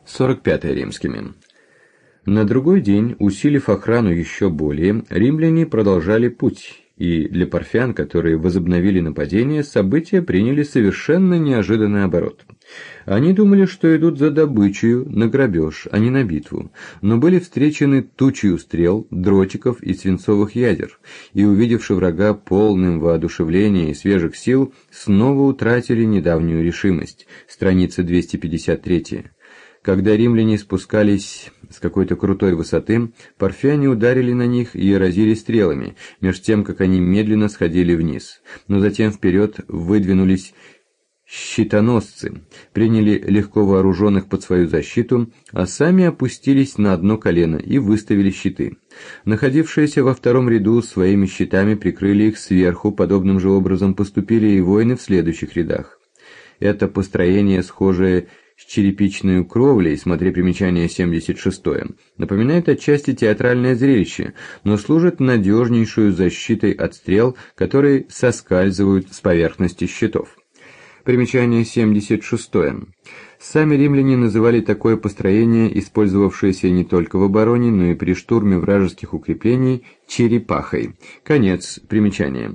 45 римскими. На другой день, усилив охрану еще более, римляне продолжали путь, и для парфян, которые возобновили нападение, события приняли совершенно неожиданный оборот. Они думали, что идут за добычей, на грабеж, а не на битву, но были встречены тучей стрел, дротиков и свинцовых ядер, и, увидевши врага полным воодушевления и свежих сил, снова утратили недавнюю решимость. Страница 253. Когда римляне спускались с какой-то крутой высоты, парфяне ударили на них и разили стрелами, меж тем, как они медленно сходили вниз. Но затем вперед выдвинулись щитоносцы, приняли легко вооруженных под свою защиту, а сами опустились на одно колено и выставили щиты. Находившиеся во втором ряду своими щитами прикрыли их сверху, подобным же образом поступили и воины в следующих рядах. Это построение, схожее с черепичной кровлей, смотри примечание 76, напоминает отчасти театральное зрелище, но служит надежнейшую защитой от стрел, которые соскальзывают с поверхности щитов. Примечание 76. Сами римляне называли такое построение, использовавшееся не только в обороне, но и при штурме вражеских укреплений, черепахой. Конец примечания.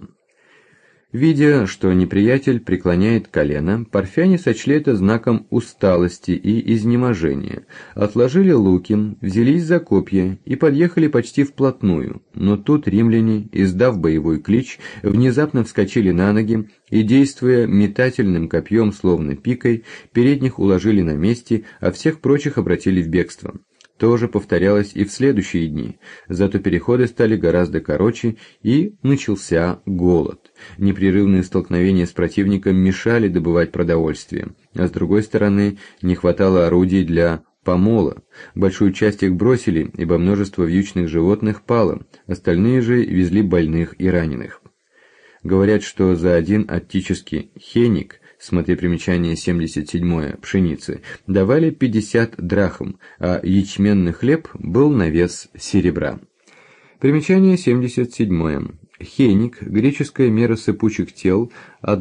Видя, что неприятель преклоняет колено, парфяне сочли это знаком усталости и изнеможения, отложили луки, взялись за копья и подъехали почти вплотную, но тут римляне, издав боевой клич, внезапно вскочили на ноги и, действуя метательным копьем, словно пикой, передних уложили на месте, а всех прочих обратили в бегство. То же повторялось и в следующие дни, зато переходы стали гораздо короче, и начался голод. Непрерывные столкновения с противником мешали добывать продовольствие, а с другой стороны не хватало орудий для помола. Большую часть их бросили, ибо множество вьючных животных пало, остальные же везли больных и раненых. Говорят, что за один аттический хеник, смотри примечание 77 пшеницы, давали 50 драхм, а ячменный хлеб был на вес серебра. Примечание 77. Хеник, греческая мера сыпучих тел,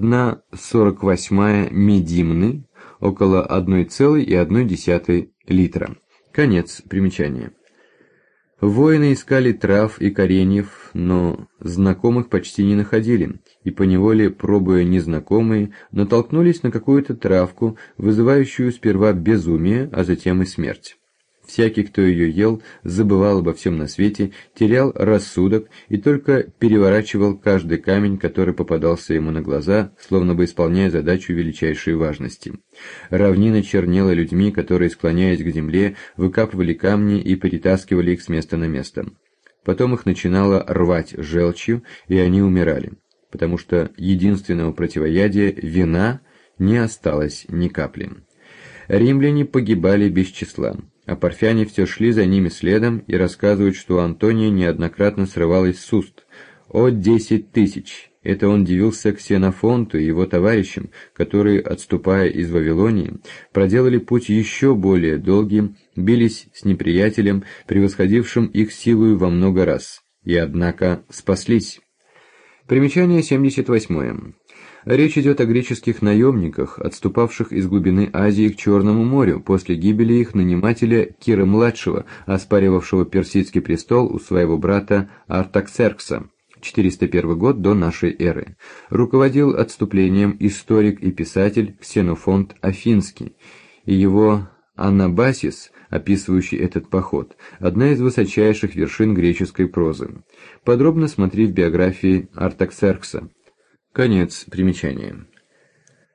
1/48 медимны, около 1,1 литра. Конец примечания. Воины искали трав и кореньев, но знакомых почти не находили, и поневоле, пробуя незнакомые, натолкнулись на какую-то травку, вызывающую сперва безумие, а затем и смерть. Всякий, кто ее ел, забывал обо всем на свете, терял рассудок и только переворачивал каждый камень, который попадался ему на глаза, словно бы исполняя задачу величайшей важности. Равнина чернела людьми, которые, склоняясь к земле, выкапывали камни и перетаскивали их с места на место. Потом их начинало рвать желчью, и они умирали, потому что единственного противоядия, вина, не осталось ни капли. Римляне погибали без числа, а парфяне все шли за ними следом и рассказывают, что у Антония неоднократно срывалось с уст: «О, 10 тысяч!» Это он дивился Ксенофонту и его товарищам, которые, отступая из Вавилонии, проделали путь еще более долгий, бились с неприятелем, превосходившим их силою во много раз, и, однако, спаслись. Примечание 78. Речь идет о греческих наемниках, отступавших из глубины Азии к Черному морю после гибели их нанимателя Кира-младшего, оспаривавшего персидский престол у своего брата Артаксеркса, 401 год до нашей эры. Руководил отступлением историк и писатель Ксенофонт Афинский, и его Анабасис, описывающий этот поход, одна из высочайших вершин греческой прозы. Подробно смотри в биографии Артаксеркса. Конец примечания.